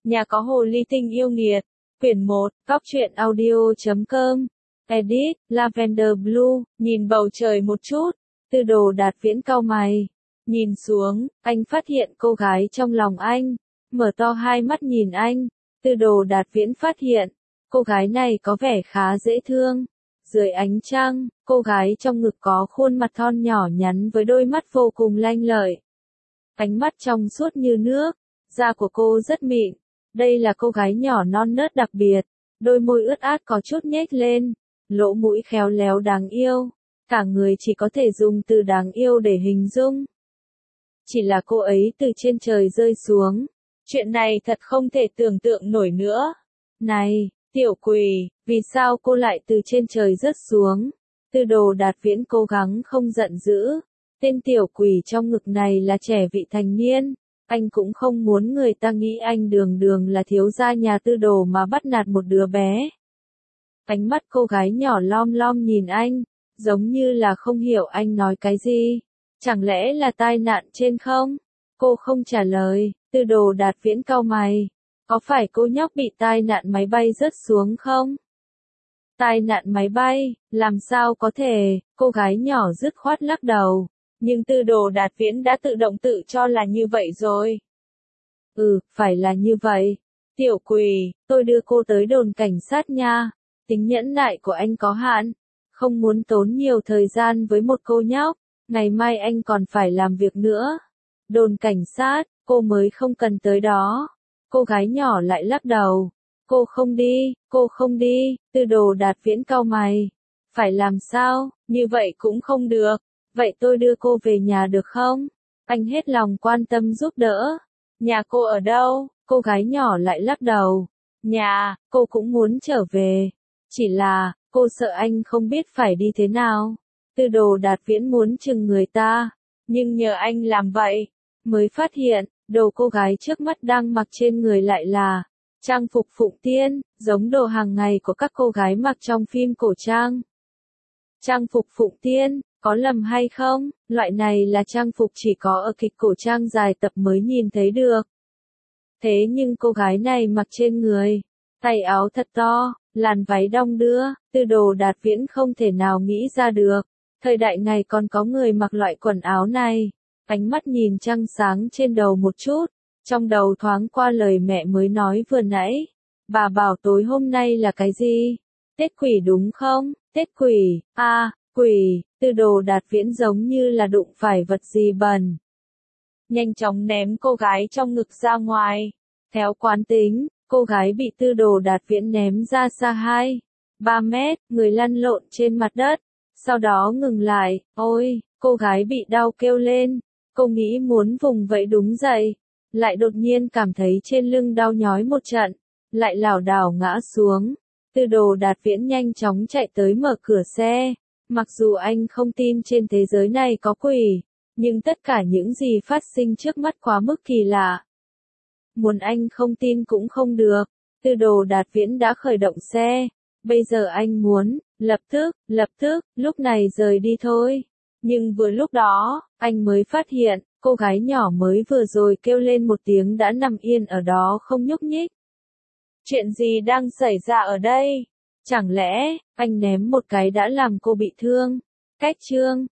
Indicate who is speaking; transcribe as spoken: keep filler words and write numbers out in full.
Speaker 1: Nhà có hồ ly tinh yêu nghiệt. Quyển một, Cóc truyện audio chấm com. Edit, Lavender Blue, nhìn bầu trời một chút. Tư Đồ Đạt Viễn cau mày. Nhìn xuống, anh phát hiện cô gái trong lòng anh. Mở to hai mắt nhìn anh. Tư Đồ Đạt Viễn phát hiện, cô gái này có vẻ khá dễ thương. Dưới ánh trăng, cô gái trong ngực có khuôn mặt thon nhỏ nhắn với đôi mắt vô cùng lanh lợi. Ánh mắt trong suốt như nước, da của cô rất mịn. Đây là cô gái nhỏ non nớt đặc biệt, đôi môi ướt át có chút nhếch lên, lỗ mũi khéo léo đáng yêu, cả người chỉ có thể dùng từ đáng yêu để hình dung. Chỉ là cô ấy từ trên trời rơi xuống, chuyện này thật không thể tưởng tượng nổi nữa. Này, tiểu quỷ, vì sao cô lại từ trên trời rớt xuống? Tư Đồ Đạt Viễn cố gắng không giận dữ, tên tiểu quỷ trong ngực này là trẻ vị thành niên. Anh cũng không muốn người ta nghĩ anh đường đường là thiếu gia nhà Tư Đồ mà bắt nạt một đứa bé. Ánh mắt cô gái nhỏ lom lom nhìn anh, giống như là không hiểu anh nói cái gì. Chẳng lẽ là tai nạn trên không? Cô không trả lời. Tư Đồ Đạt Viễn cau mày. Có phải cô nhóc bị tai nạn máy bay rớt xuống không? Tai nạn máy bay, làm sao có thể? Cô gái nhỏ dứt khoát lắc đầu. Nhưng Tư Đồ Đạt Viễn đã tự động tự cho là như vậy rồi. Ừ, phải là như vậy. Tiểu quỷ, tôi đưa cô tới đồn cảnh sát nha. Tính nhẫn nại của anh có hạn. Không muốn tốn nhiều thời gian với một cô nhóc. Ngày mai anh còn phải làm việc nữa. Đồn cảnh sát, cô mới không cần tới đó. Cô gái nhỏ lại lắc đầu. Cô không đi, cô không đi. Tư Đồ Đạt Viễn cau mày. Phải làm sao, như vậy cũng không được. Vậy tôi đưa cô về nhà được không? Anh hết lòng quan tâm giúp đỡ. Nhà cô ở đâu? Cô gái nhỏ lại lắc đầu. Nhà, cô cũng muốn trở về. Chỉ là, cô sợ anh không biết phải đi thế nào. Tư Đồ Đạt Viễn muốn chừng người ta. Nhưng nhờ anh làm vậy, mới phát hiện, đồ cô gái trước mắt đang mặc trên người lại là trang phục Phụng Tiên, giống đồ hàng ngày của các cô gái mặc trong phim cổ trang. Trang phục Phụng Tiên, có lầm hay không? Loại này là trang phục chỉ có ở kịch cổ trang dài tập mới nhìn thấy được. Thế nhưng cô gái này mặc trên người, tay áo thật to, làn váy đong đưa, Tư Đồ Đạt Viễn không thể nào nghĩ ra được. Thời đại này còn có người mặc loại quần áo này. Ánh mắt nhìn trăng sáng trên đầu một chút, trong đầu thoáng qua lời mẹ mới nói vừa nãy. Bà bảo tối hôm nay là cái gì? Tết quỷ đúng không? Tết quỷ, a à, quỷ. Tư Đồ Đạt Viễn giống như là đụng phải vật gì bẩn. Nhanh chóng ném cô gái trong ngực ra ngoài. Theo quán tính, cô gái bị Tư Đồ Đạt Viễn ném ra xa hai, ba mét, người lăn lộn trên mặt đất. Sau đó ngừng lại, ôi, cô gái bị đau kêu lên. Cô nghĩ muốn vùng vẫy đúng dậy. Lại đột nhiên cảm thấy trên lưng đau nhói một trận. Lại lảo đảo ngã xuống. Tư Đồ Đạt Viễn nhanh chóng chạy tới mở cửa xe. Mặc dù anh không tin trên thế giới này có quỷ, nhưng tất cả những gì phát sinh trước mắt quá mức kỳ lạ. Muốn anh không tin cũng không được. Tư Đồ Đạt Viễn đã khởi động xe. Bây giờ anh muốn, lập tức, lập tức, lúc này rời đi thôi. Nhưng vừa lúc đó, anh mới phát hiện, cô gái nhỏ mới vừa rồi kêu lên một tiếng đã nằm yên ở đó không nhúc nhích. Chuyện gì đang xảy ra ở đây? Chẳng lẽ, anh ném một cái đã làm cô bị thương? Cách chương